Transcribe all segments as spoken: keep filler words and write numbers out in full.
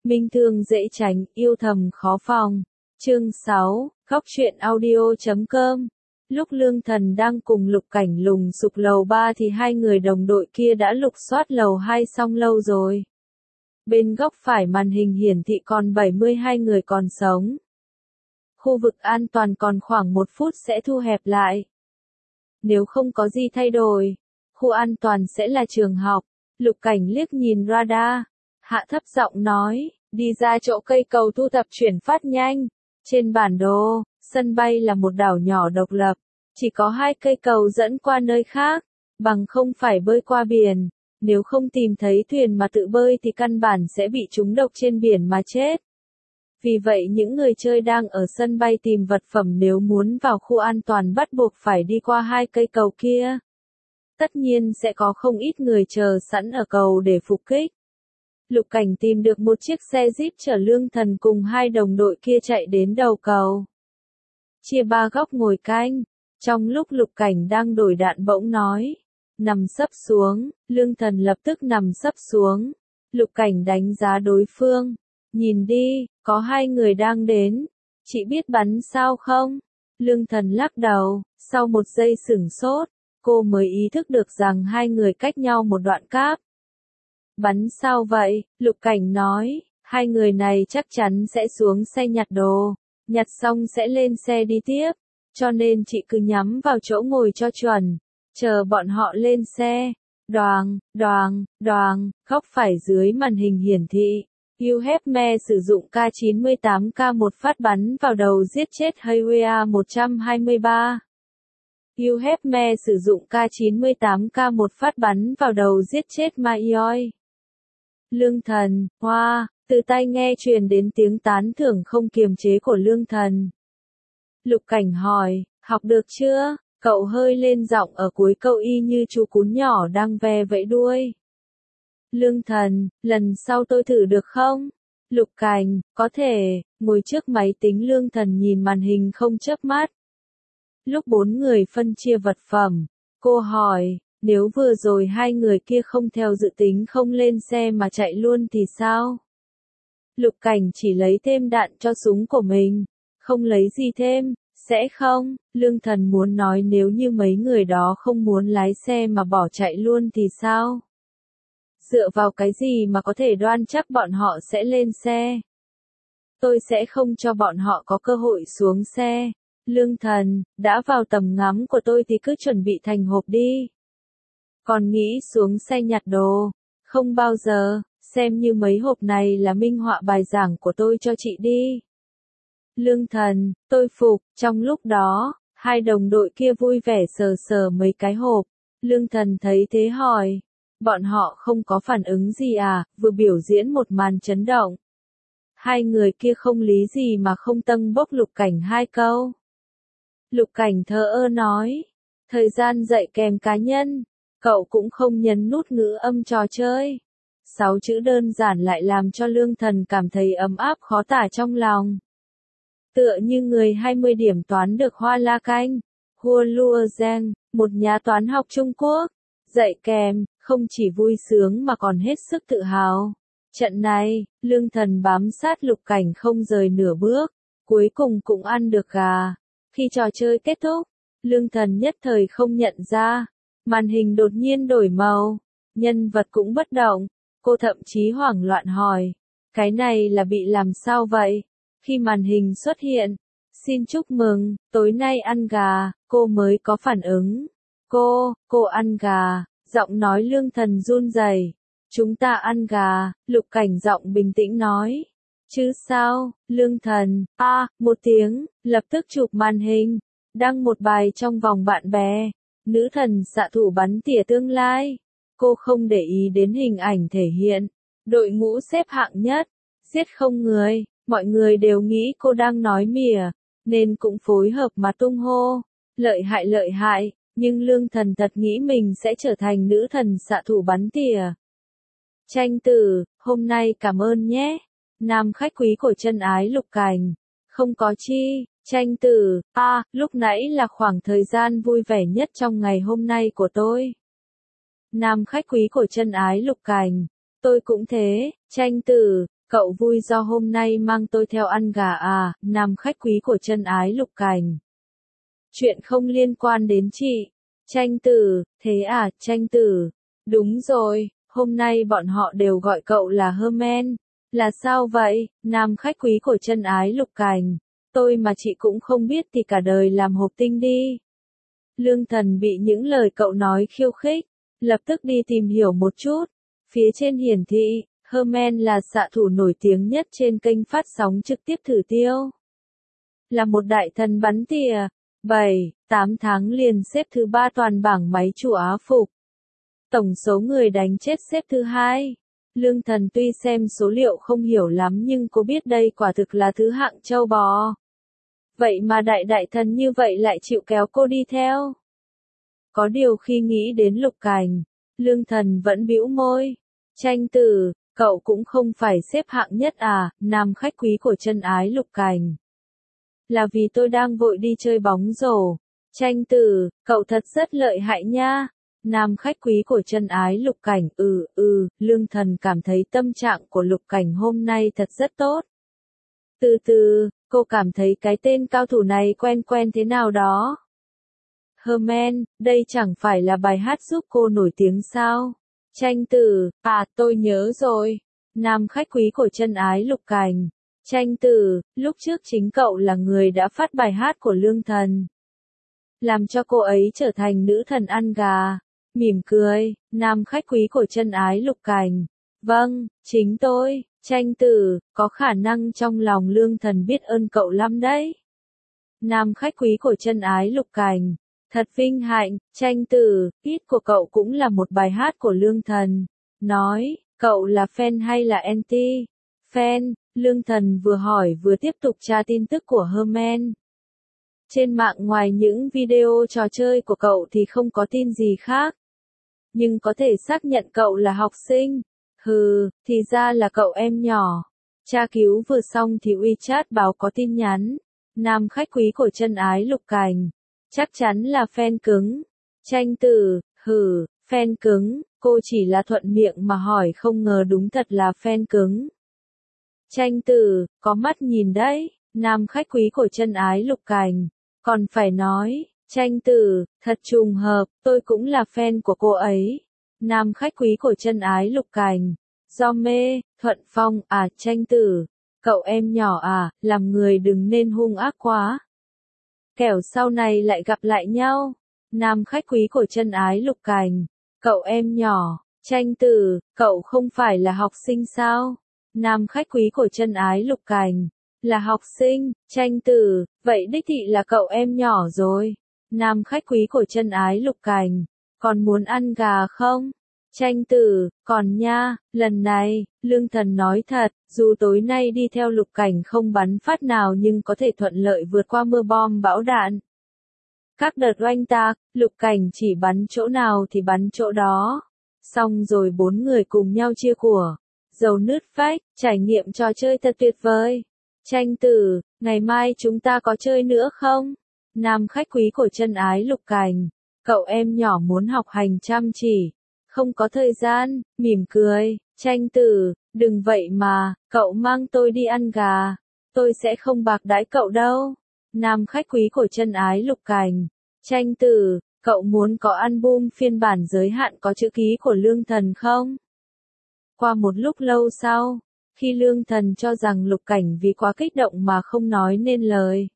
Minh thương dễ tránh, yêu thầm khó phòng. Chương sáu, góc truyện audio chấm com. Lúc Lương Thần đang cùng Lục Cảnh lùng sục lầu ba thì hai người đồng đội kia đã lục soát lầu hai xong lâu rồi. Bên góc phải màn hình hiển thị còn bảy mươi hai người còn sống. Khu vực an toàn còn khoảng một phút sẽ thu hẹp lại. Nếu không có gì thay đổi, khu an toàn sẽ là trường học. Lục Cảnh liếc nhìn radar, hạ thấp giọng nói, đi ra chỗ cây cầu thu thập chuyển phát nhanh. Trên bản đồ, sân bay là một đảo nhỏ độc lập, chỉ có hai cây cầu dẫn qua nơi khác, bằng không phải bơi qua biển. Nếu không tìm thấy thuyền mà tự bơi thì căn bản sẽ bị trúng độc trên biển mà chết. Vì vậy những người chơi đang ở sân bay tìm vật phẩm nếu muốn vào khu an toàn bắt buộc phải đi qua hai cây cầu kia. Tất nhiên sẽ có không ít người chờ sẵn ở cầu để phục kích. Lục Cảnh tìm được một chiếc xe Jeep chở Lương Thần cùng hai đồng đội kia chạy đến đầu cầu. Chia ba góc ngồi canh. Trong lúc Lục Cảnh đang đổi đạn bỗng nói, nằm sấp xuống, Lương Thần lập tức nằm sấp xuống. Lục Cảnh đánh giá đối phương. Nhìn đi, có hai người đang đến. Chị biết bắn sao không? Lương Thần lắc đầu, sau một giây sửng sốt, cô mới ý thức được rằng hai người cách nhau một đoạn cáp. Bắn sao vậy? Lục Cảnh nói, hai người này chắc chắn sẽ xuống xe nhặt đồ, nhặt xong sẽ lên xe đi tiếp, cho nên chị cứ nhắm vào chỗ ngồi cho chuẩn, chờ bọn họ lên xe. Đoàng, đoàng, đoàng, góc phải dưới màn hình hiển thị, Uhepme sử dụng K chín mươi tám K một phát bắn vào đầu giết chết Haywea một trăm hai mươi ba. Uhepme sử dụng K chín mươi tám K một phát bắn vào đầu giết chết Maioi. Lương Thần, hoa, wow, từ tai nghe truyền đến tiếng tán thưởng không kiềm chế của Lương Thần. Lục Cảnh hỏi, học được chưa? Cậu hơi lên giọng ở cuối câu y như chú cún nhỏ đang ve vẫy đuôi. Lương Thần, lần sau tôi thử được không? Lục Cảnh, có thể, ngồi trước máy tính Lương Thần nhìn màn hình không chớp mắt. Lúc bốn người phân chia vật phẩm, cô hỏi, nếu vừa rồi hai người kia không theo dự tính không lên xe mà chạy luôn thì sao? Lục Cảnh chỉ lấy thêm đạn cho súng của mình, không lấy gì thêm, sẽ không? Lương Thần muốn nói nếu như mấy người đó không muốn lái xe mà bỏ chạy luôn thì sao? Dựa vào cái gì mà có thể đoan chắc bọn họ sẽ lên xe? Tôi sẽ không cho bọn họ có cơ hội xuống xe. Lương Thần, đã vào tầm ngắm của tôi thì cứ chuẩn bị thành hộp đi. Còn nghĩ xuống xe nhặt đồ? Không bao giờ, xem như mấy hộp này là minh họa bài giảng của tôi cho chị đi. Lương Thần, tôi phục, trong lúc đó, hai đồng đội kia vui vẻ sờ sờ mấy cái hộp. Lương Thần thấy thế hỏi, bọn họ không có phản ứng gì à, vừa biểu diễn một màn chấn động. Hai người kia không lý gì mà không tâng bốc Lục Cảnh hai câu. Lục Cảnh thờ ơ nói, thời gian dạy kèm cá nhân, cậu cũng không nhấn nút ngữ âm trò chơi. Sáu chữ đơn giản lại làm cho Lương Thần cảm thấy ấm áp khó tả trong lòng. Tựa như người hai mươi điểm toán được Hoa La Canh, Hua Lua Zheng, một nhà toán học Trung Quốc, dạy kèm, không chỉ vui sướng mà còn hết sức tự hào. Trận này, Lương Thần bám sát Lục Cảnh không rời nửa bước, cuối cùng cũng ăn được gà. Khi trò chơi kết thúc, Lương Thần nhất thời không nhận ra, màn hình đột nhiên đổi màu, nhân vật cũng bất động, cô thậm chí hoảng loạn hỏi, cái này là bị làm sao vậy? Khi màn hình xuất hiện, xin chúc mừng, tối nay ăn gà, cô mới có phản ứng. Cô, cô ăn gà, giọng nói Lương Thần run rẩy. Chúng ta ăn gà, Lục Cảnh giọng bình tĩnh nói. Chứ sao, Lương Thần, a, à, một tiếng, lập tức chụp màn hình, đăng một bài trong vòng bạn bè. Nữ thần xạ thủ bắn tỉa tương lai. Cô không để ý đến hình ảnh thể hiện. Đội ngũ xếp hạng nhất, giết không người, mọi người đều nghĩ cô đang nói mỉa, nên cũng phối hợp mà tung hô. Lợi hại lợi hại, nhưng Lương Thần thật nghĩ mình sẽ trở thành nữ thần xạ thủ bắn tỉa. Tranh tử, hôm nay cảm ơn nhé. Nam khách quý của chân ái Lục Cảnh. Không có chi, tranh tử, a, à, lúc nãy là khoảng thời gian vui vẻ nhất trong ngày hôm nay của tôi. Nam khách quý của chân ái Lục Cảnh. Tôi cũng thế, tranh tử, cậu cậu vui do hôm nay mang tôi theo ăn gà à, nam khách quý của chân ái Lục Cảnh. Chuyện không liên quan đến chị. Tranh Tử, thế à, Tranh Tử. Đúng rồi, hôm nay bọn họ đều gọi cậu là Herman. Là sao vậy, nam khách quý của chân ái Lục Cảnh. Tôi mà chị cũng không biết thì cả đời làm hộp tinh đi. Lương Thần bị những lời cậu nói khiêu khích, lập tức đi tìm hiểu một chút. Phía trên hiển thị, Herman là xạ thủ nổi tiếng nhất trên kênh phát sóng trực tiếp Thử Tiêu. Là một đại thần bắn tỉa, bảy, tám tháng liền xếp thứ ba toàn bảng máy chủ Á phục. Tổng số người đánh chết xếp thứ hai. Lương Thần tuy xem số liệu không hiểu lắm nhưng cô biết đây quả thực là thứ hạng châu bò. Vậy mà đại đại thần như vậy lại chịu kéo cô đi theo. Có điều khi nghĩ đến Lục Cảnh, Lương Thần vẫn bĩu môi. Tranh Tử, cậu cũng không phải xếp hạng nhất à, nam khách quý của chân ái Lục Cảnh. Là vì tôi đang vội đi chơi bóng rổ. Tranh Tử, cậu thật rất lợi hại nha. Nam khách quý của chân ái Lục Cảnh, ừ, ừ, Lương Thần cảm thấy tâm trạng của Lục Cảnh hôm nay thật rất tốt. Từ từ, cô cảm thấy cái tên cao thủ này quen quen thế nào đó. Herman, đây chẳng phải là bài hát giúp cô nổi tiếng sao? Tranh Tử, à, tôi nhớ rồi. Nam khách quý của chân ái Lục Cảnh. Tranh Tử, lúc trước chính cậu là người đã phát bài hát của Lương Thần. Làm cho cô ấy trở thành nữ thần ăn gà. Mỉm cười, nam khách quý của chân ái Lục Cảnh. Vâng, chính tôi. Tranh Tử, có khả năng trong lòng Lương Thần biết ơn cậu lắm đấy. Nam khách quý của chân ái Lục Cảnh. Thật vinh hạnh, Tranh Tử, hit của cậu cũng là một bài hát của Lương Thần. Nói, cậu là fan hay là anti? Fan, Lương Thần vừa hỏi vừa tiếp tục tra tin tức của Herman. Trên mạng ngoài những video trò chơi của cậu thì không có tin gì khác. Nhưng có thể xác nhận cậu là học sinh. Hừ, thì ra là cậu em nhỏ. Tra cứu vừa xong thì WeChat báo có tin nhắn. Nam khách quý của chân ái Lục Cảnh. Chắc chắn là fan cứng. Tranh Tử, hừ, fan cứng, cô chỉ là thuận miệng mà hỏi không ngờ đúng thật là fan cứng. Tranh Tử, có mắt nhìn đấy, nam khách quý của chân ái Lục Cảnh. Còn phải nói, Tranh Tử, thật trùng hợp, tôi cũng là fan của cô ấy. Nam khách quý của chân ái Lục Cảnh. Do mê, Thuận Phong, à, Tranh Tử, cậu em nhỏ à, làm người đừng nên hung ác quá. Kẻo sau này lại gặp lại nhau. Nam khách quý của chân ái Lục Cảnh. Cậu em nhỏ, Tranh Tử, cậu không phải là học sinh sao? Nam khách quý của chân ái Lục Cảnh. Là học sinh, Tranh Tử, vậy đích thị là cậu em nhỏ rồi. Nam khách quý của chân ái Lục Cảnh. Còn muốn ăn gà không? Tranh Tử, còn nha, lần này, Lương Thần nói thật, dù tối nay đi theo Lục Cảnh không bắn phát nào nhưng có thể thuận lợi vượt qua mưa bom bão đạn. Các đợt oanh tạc, Lục Cảnh chỉ bắn chỗ nào thì bắn chỗ đó. Xong rồi bốn người cùng nhau chia của. Dầu nứt vách, trải nghiệm trò chơi thật tuyệt vời. Tranh Tử, ngày mai chúng ta có chơi nữa không? Nam khách quý của chân ái Lục Cảnh. Cậu em nhỏ muốn học hành chăm chỉ. Không có thời gian, mỉm cười. Tranh Tử, đừng vậy mà, cậu mang tôi đi ăn gà. Tôi sẽ không bạc đãi cậu đâu. Nam khách quý của chân ái Lục Cảnh. Tranh Tử, cậu muốn có album phiên bản giới hạn có chữ ký của Lương Thần không? Qua một lúc lâu sau, khi Lương Thần cho rằng Lục Cảnh vì quá kích động mà không nói nên lời.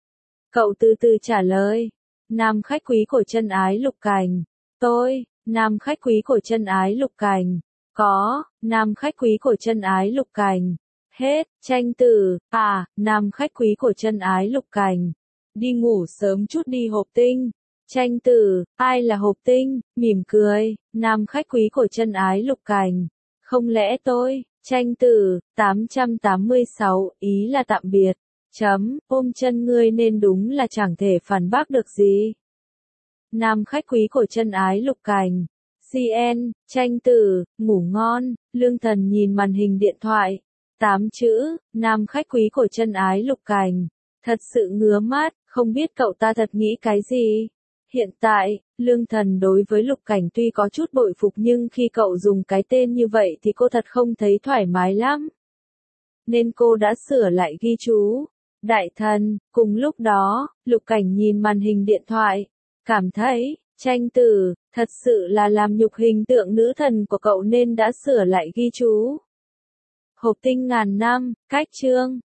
Cậu từ từ trả lời. Nam khách quý của chân ái Lục Cảnh. Tôi, nam khách quý của chân ái Lục Cảnh. Có, nam khách quý của chân ái Lục Cảnh. Hết, Tranh Tử, à, nam khách quý của chân ái Lục Cảnh. Đi ngủ sớm chút đi hộp tinh. Tranh Tử, ai là hộp tinh, mỉm cười, nam khách quý của chân ái Lục Cảnh. Không lẽ tôi, Tranh Tử, tám trăm tám mươi sáu, ý là tạm biệt. Chấm, ôm chân ngươi nên đúng là chẳng thể phản bác được gì. Nam khách quý của chân ái Lục Cảnh. xê en, Tranh Tử, ngủ ngon, Lương Thần nhìn màn hình điện thoại. Tám chữ, nam khách quý của chân ái Lục Cảnh. Thật sự ngứa mắt, không biết cậu ta thật nghĩ cái gì. Hiện tại, Lương Thần đối với Lục Cảnh tuy có chút bội phục nhưng khi cậu dùng cái tên như vậy thì cô thật không thấy thoải mái lắm. nên cô đã sửa lại ghi chú. Đại thần, cùng lúc đó, Lục Cảnh nhìn màn hình điện thoại, cảm thấy, Tranh Tử, thật sự là làm nhục hình tượng nữ thần của cậu nên đã sửa lại ghi chú. Hộp tinh ngàn năm, cách chương.